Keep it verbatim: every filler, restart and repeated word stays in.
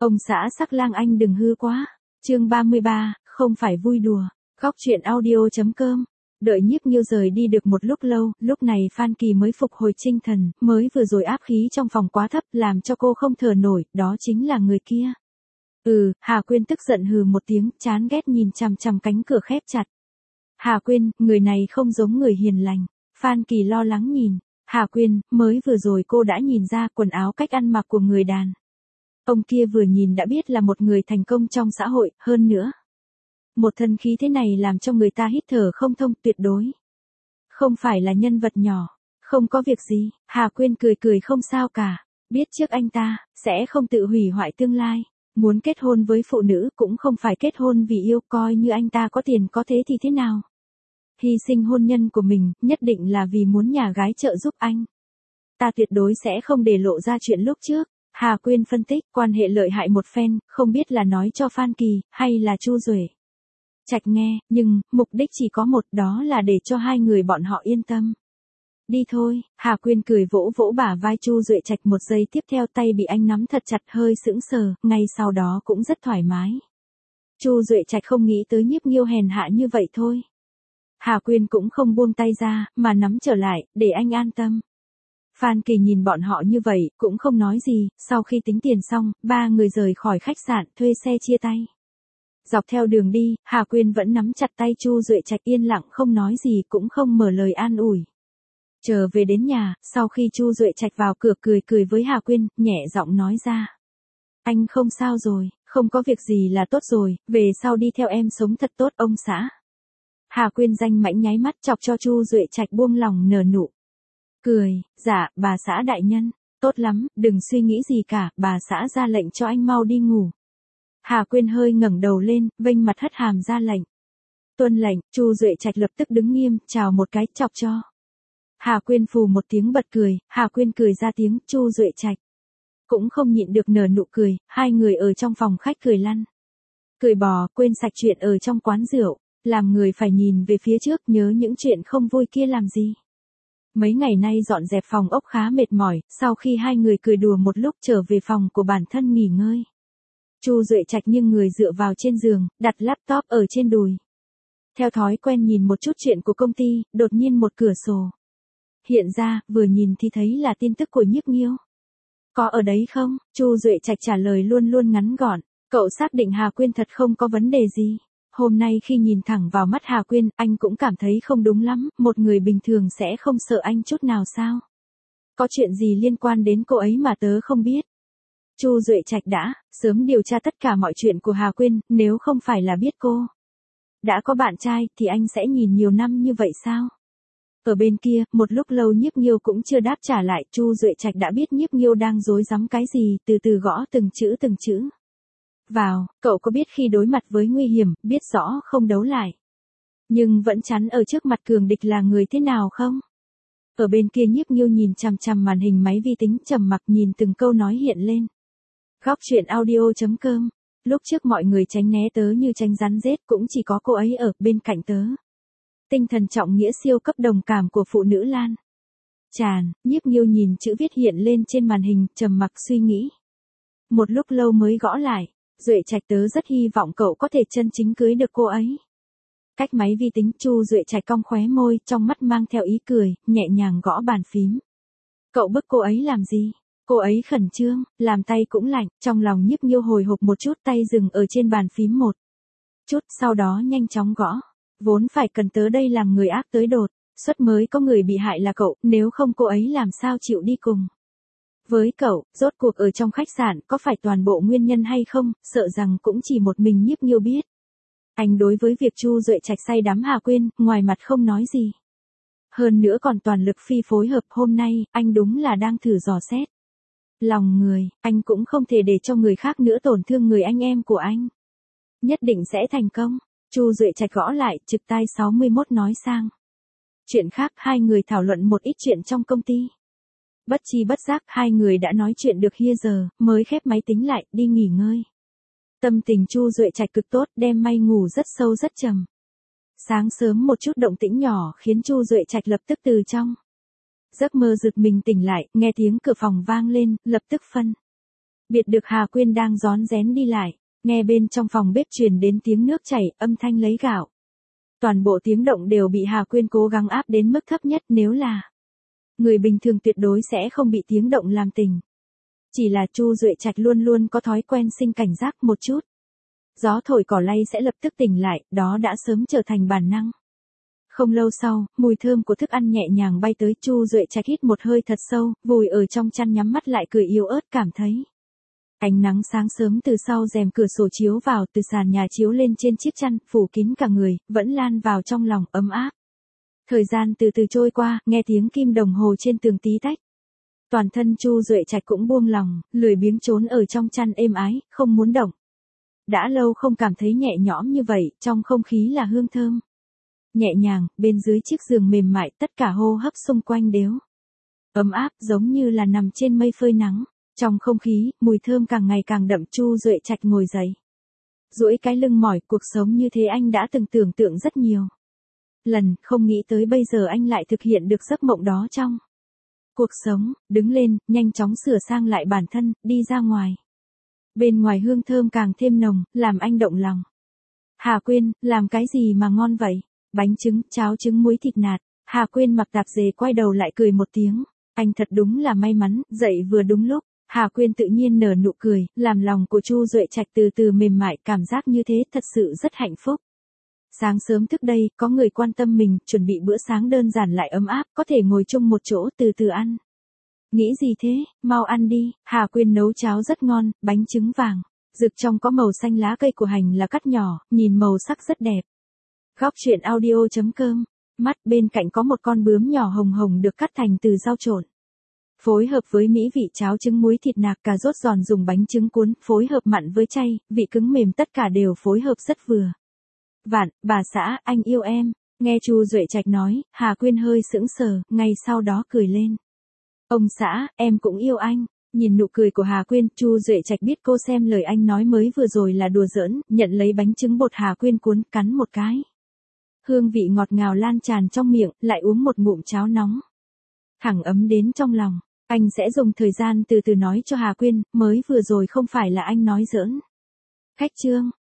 Ông xã sắc lang anh đừng hư quá. Chương ba mươi ba, không phải vui đùa. Góc truyện audio.com. Đợi Nhiếp Nghiêu rời đi được một lúc lâu, lúc này Phan Kỳ mới phục hồi tinh thần, mới vừa rồi áp khí trong phòng quá thấp làm cho cô không thở nổi, đó chính là người kia. Ừ, Hà Quyên tức giận hừ một tiếng, chán ghét nhìn chằm chằm cánh cửa khép chặt. Hà Quyên, người này không giống người hiền lành. Phan Kỳ lo lắng nhìn. Hà Quyên, mới vừa rồi cô đã nhìn ra quần áo cách ăn mặc của người đàn ông kia vừa nhìn đã biết là một người thành công trong xã hội, hơn nữa. Một thân khí thế này làm cho người ta hít thở không thông, tuyệt đối. Không phải là nhân vật nhỏ. Không có việc gì, Hà Quyên cười cười không sao cả. Biết trước anh ta, sẽ không tự hủy hoại tương lai. Muốn kết hôn với phụ nữ cũng không phải kết hôn vì yêu, coi như anh ta có tiền có thế thì thế nào. Hy sinh hôn nhân của mình, nhất định là vì muốn nhà gái trợ giúp anh. Ta tuyệt đối sẽ không để lộ ra chuyện lúc trước. Hà Quyên phân tích, quan hệ lợi hại một phen, không biết là nói cho Phan Kỳ, hay là Chu Duệ Trạch nghe, nhưng, mục đích chỉ có một, đó là để cho hai người bọn họ yên tâm. Đi thôi, Hà Quyên cười vỗ vỗ bả vai Chu Duệ Trạch, một giây tiếp theo tay bị anh nắm thật chặt, hơi sững sờ, ngay sau đó cũng rất thoải mái. Chu Duệ Trạch không nghĩ tới Nhiếp Nghiêu hèn hạ như vậy thôi. Hà Quyên cũng không buông tay ra, mà nắm trở lại, để anh an tâm. Phan Kỳ nhìn bọn họ như vậy, cũng không nói gì, sau khi tính tiền xong, ba người rời khỏi khách sạn, thuê xe chia tay. Dọc theo đường đi, Hà Quyên vẫn nắm chặt tay Chu Duệ Trạch, yên lặng không nói gì, cũng không mở lời an ủi. Trở về đến nhà, sau khi Chu Duệ Trạch vào cửa cười cười với Hà Quyên, nhẹ giọng nói ra. Anh không sao rồi, không có việc gì là tốt rồi, về sau đi theo em sống thật tốt ông xã. Hà Quyên danh mãnh nháy mắt chọc cho Chu Duệ Trạch buông lòng nở nụ cười, dạ, bà xã đại nhân, tốt lắm, đừng suy nghĩ gì cả, bà xã ra lệnh cho anh mau đi ngủ. Hà Quyên hơi ngẩng đầu lên, vênh mặt hất hàm ra lệnh. Tuân lệnh, Chu Duệ Trạch lập tức đứng nghiêm, chào một cái, chọc cho. Hà Quyên phù một tiếng bật cười, Hà Quyên cười ra tiếng, Chu Duệ Trạch cũng không nhịn được nở nụ cười, hai người ở trong phòng khách cười lăn. Cười bò, quên sạch chuyện ở trong quán rượu, làm người phải nhìn về phía trước, nhớ những chuyện không vui kia làm gì. Mấy ngày nay dọn dẹp phòng ốc khá mệt mỏi, sau khi hai người cười đùa một lúc trở về phòng của bản thân nghỉ ngơi. Chu Duệ Trạch nghiêng người dựa vào trên giường, đặt laptop ở trên đùi. Theo thói quen nhìn một chút chuyện của công ty, đột nhiên một cửa sổ hiện ra, vừa nhìn thì thấy là tin tức của Nhiếp Nghiêu. Có ở đấy không? Chu Duệ Trạch trả lời luôn luôn ngắn gọn, cậu xác định Hà Quyên thật không có vấn đề gì. Hôm nay khi nhìn thẳng vào mắt Hà Quyên, anh cũng cảm thấy không đúng lắm, một người bình thường sẽ không sợ anh chút nào sao? Có chuyện gì liên quan đến cô ấy mà tớ không biết? Chu Duệ Trạch đã sớm điều tra tất cả mọi chuyện của Hà Quyên, nếu không phải là biết cô đã có bạn trai thì anh sẽ nhìn nhiều năm như vậy sao? Ở bên kia, một lúc lâu Nhiếp Nghiêu cũng chưa đáp trả lại, Chu Duệ Trạch đã biết Nhiếp Nghiêu đang rối rắm cái gì, từ từ gõ từng chữ từng chữ vào. Cậu có biết khi đối mặt với nguy hiểm, biết rõ không đấu lại, nhưng vẫn chắn ở trước mặt cường địch là người thế nào không? Ở bên kia Nhiếp Nghiêu nhìn chằm chằm màn hình máy vi tính, trầm mặc nhìn từng câu nói hiện lên. Góc truyện audio.com. Lúc trước mọi người tránh né tớ như tránh rắn rết, cũng chỉ có cô ấy ở bên cạnh tớ. Tinh thần trọng nghĩa siêu cấp đồng cảm của phụ nữ Lan tràn. Nhiếp Nghiêu nhìn chữ viết hiện lên trên màn hình, trầm mặc suy nghĩ. Một lúc lâu mới gõ lại. Duệ Trạch, tớ rất hy vọng cậu có thể chân chính cưới được cô ấy. Cách máy vi tính, Chu Duệ Trạch cong khóe môi, trong mắt mang theo ý cười, nhẹ nhàng gõ bàn phím. Cậu bức cô ấy làm gì? Cô ấy khẩn trương, làm tay cũng lạnh, trong lòng Nhiếp Nghiêu hồi hộp một chút, tay dừng ở trên bàn phím một chút, sau đó nhanh chóng gõ. Vốn phải cần tớ đây làm người ác tới đột xuất mới có người bị hại là cậu, nếu không cô ấy làm sao chịu đi cùng với cậu. Rốt cuộc ở trong khách sạn có phải toàn bộ nguyên nhân hay không, sợ rằng cũng chỉ một mình Nhiếp Nghiêu biết. Anh đối với việc Chu Duệ Trạch say đắm Hà Quyên, ngoài mặt không nói gì. Hơn nữa còn toàn lực phi phối hợp, hôm nay, anh đúng là đang thử dò xét lòng người, anh cũng không thể để cho người khác nữa tổn thương người anh em của anh. Nhất định sẽ thành công. Chu Duệ Trạch gõ lại, trực tai sáu mươi mốt nói sang chuyện khác, hai người thảo luận một ít chuyện trong công ty. Bất chi bất giác, hai người đã nói chuyện được hia giờ, mới khép máy tính lại, đi nghỉ ngơi. Tâm tình Chu Duệ Trạch cực tốt, đêm may ngủ rất sâu rất trầm. Sáng sớm một chút động tĩnh nhỏ khiến Chu Duệ Trạch lập tức từ trong giấc mơ giật mình tỉnh lại, nghe tiếng cửa phòng vang lên, lập tức phân Biệt được Hà Quyên đang rón rén đi lại, nghe bên trong phòng bếp truyền đến tiếng nước chảy, âm thanh lấy gạo. Toàn bộ tiếng động đều bị Hà Quyên cố gắng áp đến mức thấp nhất, nếu là người bình thường tuyệt đối sẽ không bị tiếng động làm tỉnh. Chỉ là Chu Duệ Trạch luôn luôn có thói quen sinh cảnh giác một chút. Gió thổi cỏ lay sẽ lập tức tỉnh lại, đó đã sớm trở thành bản năng. Không lâu sau, mùi thơm của thức ăn nhẹ nhàng bay tới, Chu Duệ Trạch hít một hơi thật sâu, vùi ở trong chăn nhắm mắt lại cười yếu ớt, cảm thấy ánh nắng sáng sớm từ sau rèm cửa sổ chiếu vào, từ sàn nhà chiếu lên trên chiếc chăn, phủ kín cả người, vẫn lan vào trong lòng, ấm áp. Thời gian từ từ trôi qua, nghe tiếng kim đồng hồ trên tường tí tách. Toàn thân Chu Duệ Trạch cũng buông lòng, lười biếng trốn ở trong chăn êm ái, không muốn động. Đã lâu không cảm thấy nhẹ nhõm như vậy, trong không khí là hương thơm. Nhẹ nhàng, bên dưới chiếc giường mềm mại, tất cả hô hấp xung quanh đều ấm áp, giống như là nằm trên mây phơi nắng. Trong không khí, mùi thơm càng ngày càng đậm. Chu Duệ Trạch ngồi dậy, duỗi cái lưng mỏi, cuộc sống như thế anh đã từng tưởng tượng rất nhiều lần, không nghĩ tới bây giờ anh lại thực hiện được giấc mộng đó trong cuộc sống. Đứng lên, nhanh chóng sửa sang lại bản thân, đi ra ngoài. Bên ngoài hương thơm càng thêm nồng, làm anh động lòng. Hà Quyên, làm cái gì mà ngon vậy? Bánh trứng, cháo trứng muối thịt nạc. Hà Quyên mặc tạp dề quay đầu lại cười một tiếng. Anh thật đúng là may mắn, dậy vừa đúng lúc. Hà Quyên tự nhiên nở nụ cười, làm lòng của Chu Duệ Trạch từ từ mềm mại, cảm giác như thế thật sự rất hạnh phúc. Sáng sớm thức đây, có người quan tâm mình, chuẩn bị bữa sáng đơn giản lại ấm áp, có thể ngồi chung một chỗ từ từ ăn. Nghĩ gì thế, mau ăn đi. Hà Quyên nấu cháo rất ngon, bánh trứng vàng rực trong có màu xanh, lá cây của hành là cắt nhỏ, nhìn màu sắc rất đẹp. Góc truyện audio chấm com. Mắt bên cạnh có một con bướm nhỏ hồng hồng được cắt thành từ rau trộn. Phối hợp với mỹ vị cháo trứng muối thịt nạc, cà rốt giòn dùng bánh trứng cuốn, phối hợp mặn với chay, vị cứng mềm, tất cả đều phối hợp rất vừa vặn. Bà xã, anh yêu em. Nghe Chu Duệ Trạch nói, Hà Quyên hơi sững sờ, ngay sau đó cười lên. Ông xã, em cũng yêu anh. Nhìn nụ cười của Hà Quyên, Chu Duệ Trạch biết cô xem lời anh nói mới vừa rồi là đùa giỡn, nhận lấy bánh trứng bột Hà Quyên cuốn, cắn một cái. Hương vị ngọt ngào lan tràn trong miệng, lại uống một ngụm cháo nóng. Thẳng ấm đến trong lòng. Anh sẽ dùng thời gian từ từ nói cho Hà Quyên, mới vừa rồi không phải là anh nói giỡn. Khách trương,